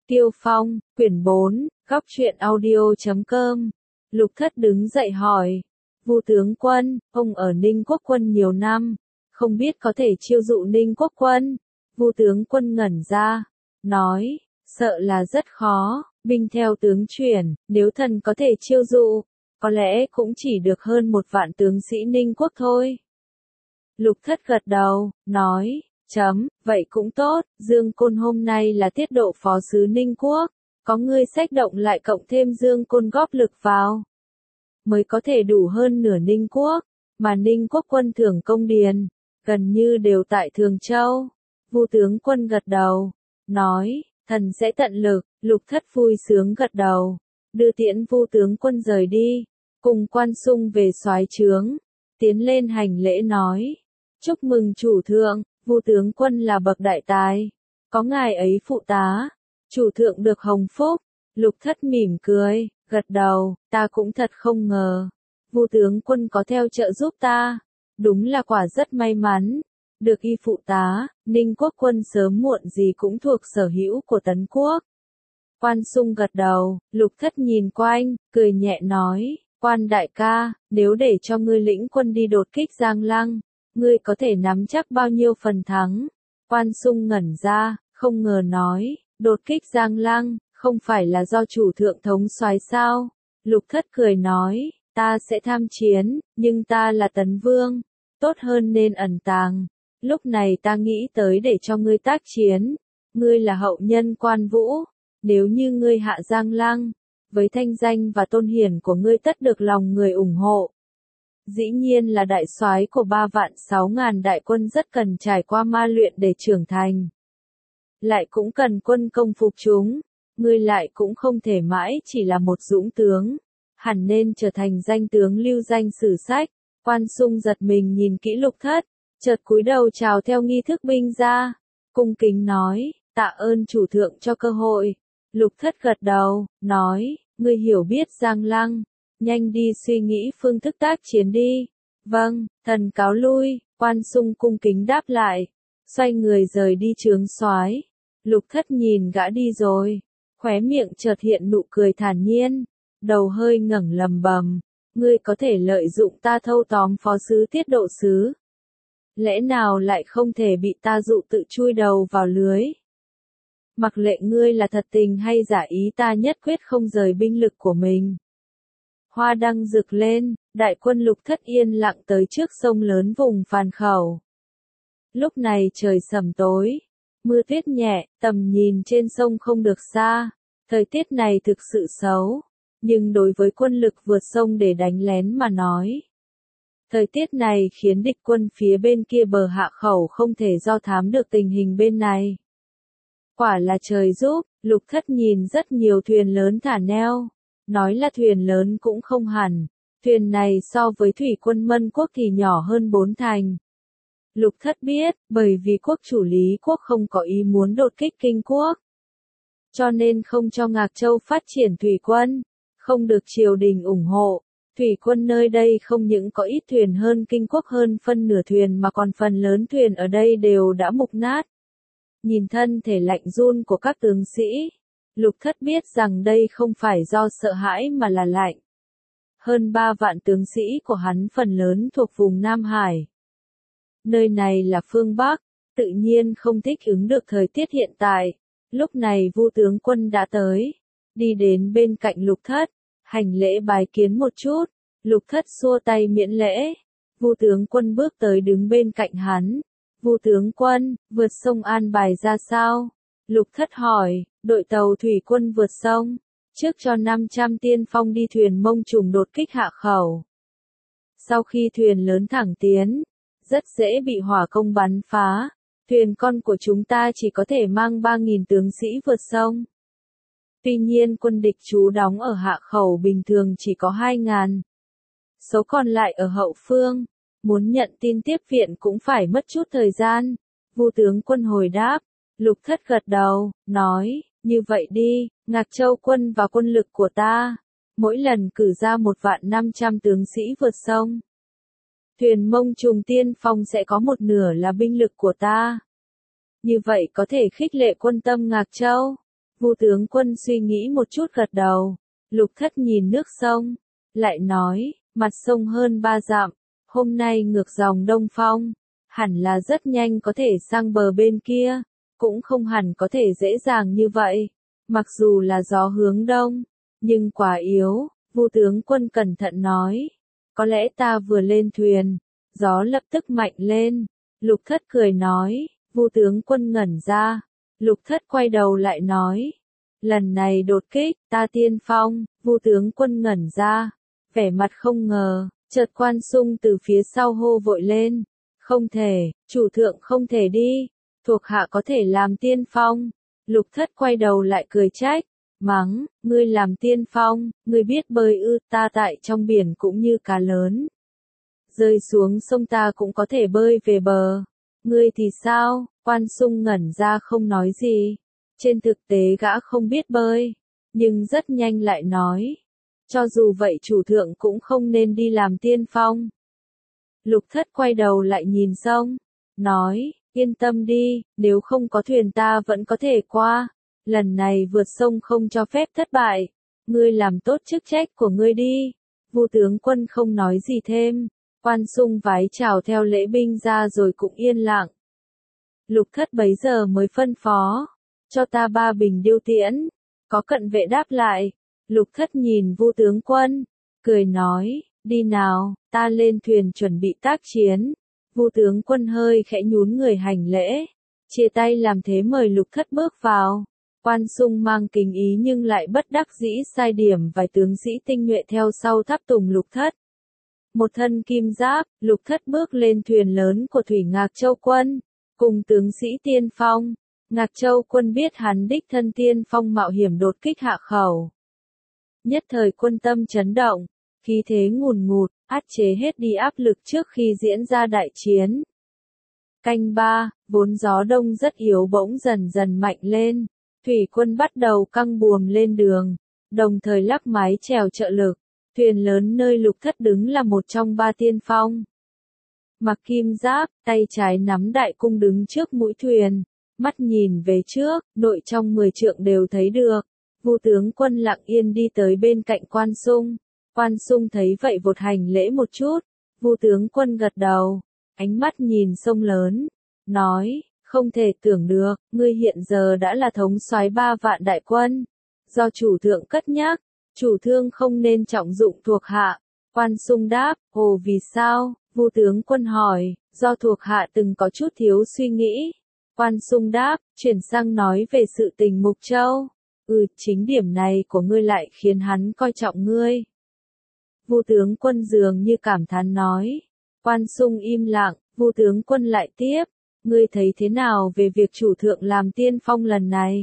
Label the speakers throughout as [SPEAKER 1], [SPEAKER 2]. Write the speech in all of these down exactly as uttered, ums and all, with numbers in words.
[SPEAKER 1] Tiêu Phong, quyển bốn, góc truyện audio chấm com. Lục Thất đứng dậy hỏi. Vu tướng quân, ông ở Ninh Quốc quân nhiều năm, không biết có thể chiêu dụ Ninh Quốc quân. Vu tướng quân ngẩn ra, nói, sợ là rất khó, binh theo tướng chuyển, nếu thần có thể chiêu dụ, có lẽ cũng chỉ được hơn một vạn tướng sĩ Ninh Quốc thôi. Lục Thất gật đầu, nói, chấm, vậy cũng tốt, Dương Côn hôm nay là tiết độ phó sứ Ninh Quốc, có ngươi xách động lại cộng thêm Dương Côn góp lực vào, mới có thể đủ hơn nửa Ninh Quốc, mà Ninh Quốc quân thưởng công điền, gần như đều tại Thường Châu. Vu tướng quân gật đầu, nói, thần sẽ tận lực. Lục Thất vui sướng gật đầu, đưa tiễn Vu tướng quân rời đi, cùng Quan Sung về soái trướng, tiến lên hành lễ nói, chúc mừng chủ thượng, Vu tướng quân là bậc đại tài, có ngài ấy phụ tá, chủ thượng được hồng phúc. Lục Thất mỉm cười, gật đầu, ta cũng thật không ngờ, Vu tướng quân có theo trợ giúp ta, đúng là quả rất may mắn, được y phụ tá, Ninh Quốc quân sớm muộn gì cũng thuộc sở hữu của Tấn Quốc. Quan Sung gật đầu, Lục Thất nhìn quanh, cười nhẹ nói, Quan đại ca, nếu để cho ngươi lĩnh quân đi đột kích Giang Lăng, ngươi có thể nắm chắc bao nhiêu phần thắng? Quan Sung ngẩn ra, không ngờ nói, đột kích Giang Lăng, không phải là do chủ thượng thống soái sao? Lục Thất cười nói, ta sẽ tham chiến, nhưng ta là Tấn Vương, tốt hơn nên ẩn tàng. Lúc này ta nghĩ tới để cho ngươi tác chiến, ngươi là hậu nhân Quan Vũ, nếu như ngươi hạ Giang Lăng, với thanh danh và tôn hiển của ngươi tất được lòng người ủng hộ. Dĩ nhiên là đại soái của ba vạn sáu ngàn đại quân rất cần trải qua ma luyện để trưởng thành. Lại cũng cần quân công phục chúng, ngươi lại cũng không thể mãi chỉ là một dũng tướng, hẳn nên trở thành danh tướng lưu danh sử sách. Quan Sung giật mình nhìn kỹ Lục Thất, chợt cúi đầu chào theo nghi thức binh gia, cung kính nói, tạ ơn chủ thượng cho cơ hội. Lục Thất gật đầu, nói, ngươi hiểu biết Giang Lăng, nhanh đi suy nghĩ phương thức tác chiến đi. Vâng, thần cáo lui. Quan Sung cung kính đáp lại, xoay người rời đi trướng soái. Lục Thất nhìn gã đi rồi, khóe miệng chợt hiện nụ cười thản nhiên, đầu hơi ngẩng lầm bầm, ngươi có thể lợi dụng ta thâu tóm phó sứ tiết độ sứ, lẽ nào lại không thể bị ta dụ tự chui đầu vào lưới? Mặc lệ ngươi là thật tình hay giả ý, ta nhất quyết không rời binh lực của mình. Hoa đăng rực lên, đại quân Lục Thất yên lặng tới trước sông lớn vùng Phàn Khẩu. Lúc này trời sầm tối, mưa tuyết nhẹ, tầm nhìn trên sông không được xa, thời tiết này thực sự xấu, nhưng đối với quân lực vượt sông để đánh lén mà nói, thời tiết này khiến địch quân phía bên kia bờ hạ khẩu không thể do thám được tình hình bên này. Quả là trời giúp. Lục Thất nhìn rất nhiều thuyền lớn thả neo, nói là thuyền lớn cũng không hẳn, thuyền này so với thủy quân Mân Quốc thì nhỏ hơn bốn thành. Lục Thất biết, bởi vì quốc chủ Lý Quốc không có ý muốn đột kích Kinh Quốc, cho nên không cho Ngạc Châu phát triển thủy quân, không được triều đình ủng hộ. Thủy quân nơi đây không những có ít thuyền hơn Kinh Quốc hơn phân nửa thuyền mà còn phần lớn thuyền ở đây đều đã mục nát. Nhìn thân thể lạnh run của các tướng sĩ, Lục Thất biết rằng đây không phải do sợ hãi mà là lạnh. Hơn ba vạn tướng sĩ của hắn phần lớn thuộc vùng Nam Hải. Nơi này là phương Bắc, tự nhiên không thích ứng được thời tiết hiện tại. Lúc này Vu tướng quân đã tới, đi đến bên cạnh Lục Thất, hành lễ bái kiến một chút. Lục Thất xua tay miễn lễ. Vu tướng quân bước tới đứng bên cạnh hắn. Vu tướng quân, vượt sông an bài ra sao? Lục Thất hỏi, đội tàu thủy quân vượt sông, trước cho năm trăm tiên phong đi thuyền Mông Trùng đột kích hạ khẩu. Sau khi thuyền lớn thẳng tiến, rất dễ bị hỏa công bắn phá, thuyền con của chúng ta chỉ có thể mang ba nghìn tướng sĩ vượt sông. Tuy nhiên quân địch trú đóng ở hạ khẩu bình thường chỉ có hai ngàn. Số còn lại ở hậu phương, muốn nhận tin tiếp viện cũng phải mất chút thời gian. Vu tướng quân hồi đáp. Lục Thất gật đầu, nói, như vậy đi, Ngạc Châu quân và quân lực của ta, mỗi lần cử ra một vạn năm trăm tướng sĩ vượt sông. Thuyền Mông Trùng tiên phong sẽ có một nửa là binh lực của ta. Như vậy có thể khích lệ quân tâm Ngạc Châu. Vu tướng quân suy nghĩ một chút gật đầu. Lục Thất nhìn nước sông, lại nói, mặt sông hơn ba dặm, hôm nay ngược dòng đông phong, hẳn là rất nhanh có thể sang bờ bên kia, cũng không hẳn có thể dễ dàng như vậy. Mặc dù là gió hướng đông, nhưng quá yếu, Vu tướng quân cẩn thận nói. Có lẽ ta vừa lên thuyền, gió lập tức mạnh lên. Lục Thất cười nói, Vu tướng quân ngẩn ra. Lục Thất quay đầu lại nói, lần này đột kích, ta tiên phong. Vu tướng quân ngẩn ra, vẻ mặt không ngờ, chợt Quan Sung từ phía sau hô vội lên, không thể, chủ thượng không thể đi, thuộc hạ có thể làm tiên phong. Lục Thất quay đầu lại cười trách, mắng, ngươi làm tiên phong, ngươi biết bơi ư? Ta tại trong biển cũng như cá lớn, rơi xuống sông ta cũng có thể bơi về bờ, ngươi thì sao? Quan Sung ngẩn ra không nói gì. Trên thực tế gã không biết bơi, nhưng rất nhanh lại nói, cho dù vậy chủ thượng cũng không nên đi làm tiên phong. Lục Thất quay đầu lại nhìn sông, nói, yên tâm đi, nếu không có thuyền ta vẫn có thể qua, lần này vượt sông không cho phép thất bại, ngươi làm tốt chức trách của ngươi đi. Vu tướng quân không nói gì thêm, Quan Sung vái chào theo lễ binh ra rồi cũng yên lặng. Lục Thất bấy giờ mới phân phó, cho ta ba bình điêu tiễn. Có cận vệ đáp lại. Lục Thất nhìn Vu tướng quân, cười nói, đi nào, ta lên thuyền chuẩn bị tác chiến. Vu tướng quân hơi khẽ nhún người hành lễ, chia tay làm thế mời Lục Thất bước vào. Quan Sung mang kính ý nhưng lại bất đắc dĩ sai điểm vài tướng sĩ tinh nhuệ theo sau tháp tùng Lục Thất. Một thân kim giáp, Lục Thất bước lên thuyền lớn của Thủy Ngạc Châu quân, cùng tướng sĩ tiên phong. Ngạc Châu quân biết hắn đích thân tiên phong mạo hiểm đột kích Hạ Khẩu. Nhất thời quân tâm chấn động, khí thế ngùn ngụt, áp chế hết đi áp lực trước khi diễn ra đại chiến. Canh ba, vốn gió đông rất yếu bỗng dần dần mạnh lên, thủy quân bắt đầu căng buồm lên đường, đồng thời lắp mái chèo trợ lực. Thuyền lớn nơi Lục Thất đứng là một trong ba tiên phong. Mặc kim giáp, tay trái nắm đại cung đứng trước mũi thuyền, mắt nhìn về trước, nội trong mười trượng đều thấy được. Vu tướng quân lặng yên đi tới bên cạnh Quan Sung. Quan Sung thấy vậy vột hành lễ một chút. Vu tướng quân gật đầu, ánh mắt nhìn sông lớn, nói, không thể tưởng được, ngươi hiện giờ đã là thống soái ba vạn đại quân. Do chủ thượng cất nhắc, chủ thương không nên trọng dụng thuộc hạ. Quan Sung đáp, ồ vì sao? Vu tướng quân hỏi, do thuộc hạ từng có chút thiếu suy nghĩ. Quan Sung đáp, chuyển sang nói về sự tình Mục Châu. Ừ, chính điểm này của ngươi lại khiến hắn coi trọng ngươi. Vu tướng quân dường như cảm thán nói. Quan Sung im lặng, Vu tướng quân lại tiếp, ngươi thấy thế nào về việc chủ thượng làm tiên phong lần này?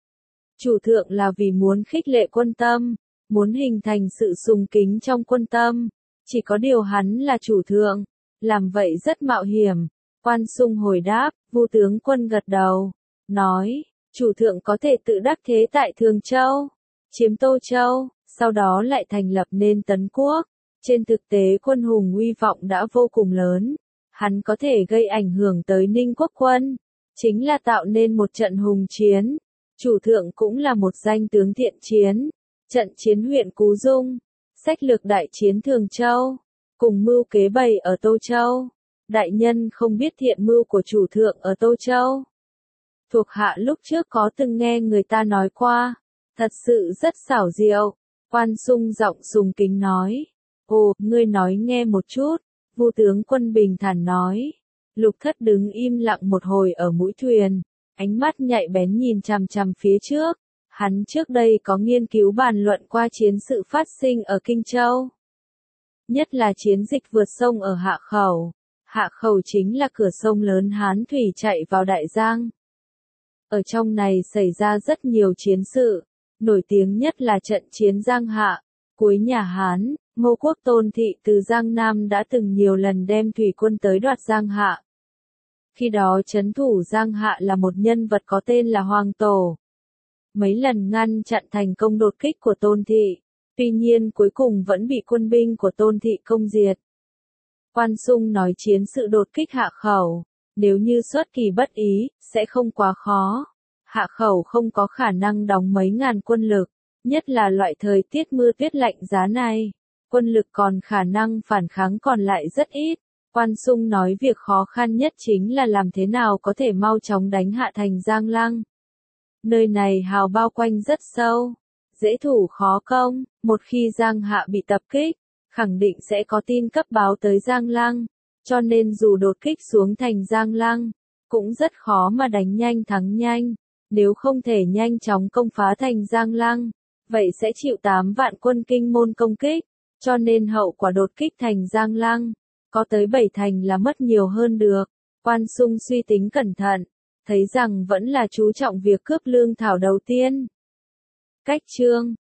[SPEAKER 1] Chủ thượng là vì muốn khích lệ quân tâm, muốn hình thành sự sùng kính trong quân tâm, chỉ có điều hắn là chủ thượng, làm vậy rất mạo hiểm. Quan Sung hồi đáp, Vu tướng quân gật đầu, nói, chủ thượng có thể tự đắc thế tại Thường Châu, chiếm Tô Châu, sau đó lại thành lập nên Tấn Quốc. Trên thực tế quân hùng uy vọng đã vô cùng lớn, hắn có thể gây ảnh hưởng tới Ninh Quốc quân, chính là tạo nên một trận hùng chiến. Chủ thượng cũng là một danh tướng thiện chiến, trận chiến huyện Cú Dung, sách lược đại chiến Thường Châu, cùng mưu kế bày ở Tô Châu. Đại nhân không biết thiện mưu của chủ thượng ở Tô Châu. Thuộc hạ lúc trước có từng nghe người ta nói qua, thật sự rất xảo diệu. Quan Sung giọng sùng kính nói, ồ, ngươi nói nghe một chút. Vu tướng quân bình thản nói. Lục Thất đứng im lặng một hồi ở mũi thuyền, ánh mắt nhạy bén nhìn chằm chằm phía trước. Hắn trước đây có nghiên cứu bàn luận qua chiến sự phát sinh ở Kinh Châu. Nhất là chiến dịch vượt sông ở Hạ Khẩu. Hạ Khẩu chính là cửa sông lớn Hán thủy chạy vào Đại Giang. Ở trong này xảy ra rất nhiều chiến sự, nổi tiếng nhất là trận chiến Giang Hạ. Cuối nhà Hán, Ngô Quốc Tôn Thị từ Giang Nam đã từng nhiều lần đem thủy quân tới đoạt Giang Hạ. Khi đó trấn thủ Giang Hạ là một nhân vật có tên là Hoàng Tổ. Mấy lần ngăn chặn thành công đột kích của Tôn Thị, tuy nhiên cuối cùng vẫn bị quân binh của Tôn Thị công diệt. Quan Sung nói chiến sự đột kích Hạ Khẩu, nếu như xuất kỳ bất ý, sẽ không quá khó. Hạ khẩu không có khả năng đóng mấy ngàn quân lực, nhất là loại thời tiết mưa tuyết lạnh giá này. Quân lực còn khả năng phản kháng còn lại rất ít. Quan Sung nói việc khó khăn nhất chính là làm thế nào có thể mau chóng đánh hạ thành Giang Lăng. Nơi này hào bao quanh rất sâu, dễ thủ khó công, một khi Giang Hạ bị tập kích, khẳng định sẽ có tin cấp báo tới Giang Lăng, cho nên dù đột kích xuống thành Giang Lăng, cũng rất khó mà đánh nhanh thắng nhanh, nếu không thể nhanh chóng công phá thành Giang Lăng, vậy sẽ chịu tám vạn quân Kinh Môn công kích, cho nên hậu quả đột kích thành Giang Lăng, có tới bảy thành là mất nhiều hơn được. Quan Sung suy tính cẩn thận, thấy rằng vẫn là chú trọng việc cướp lương thảo đầu tiên. Cách chương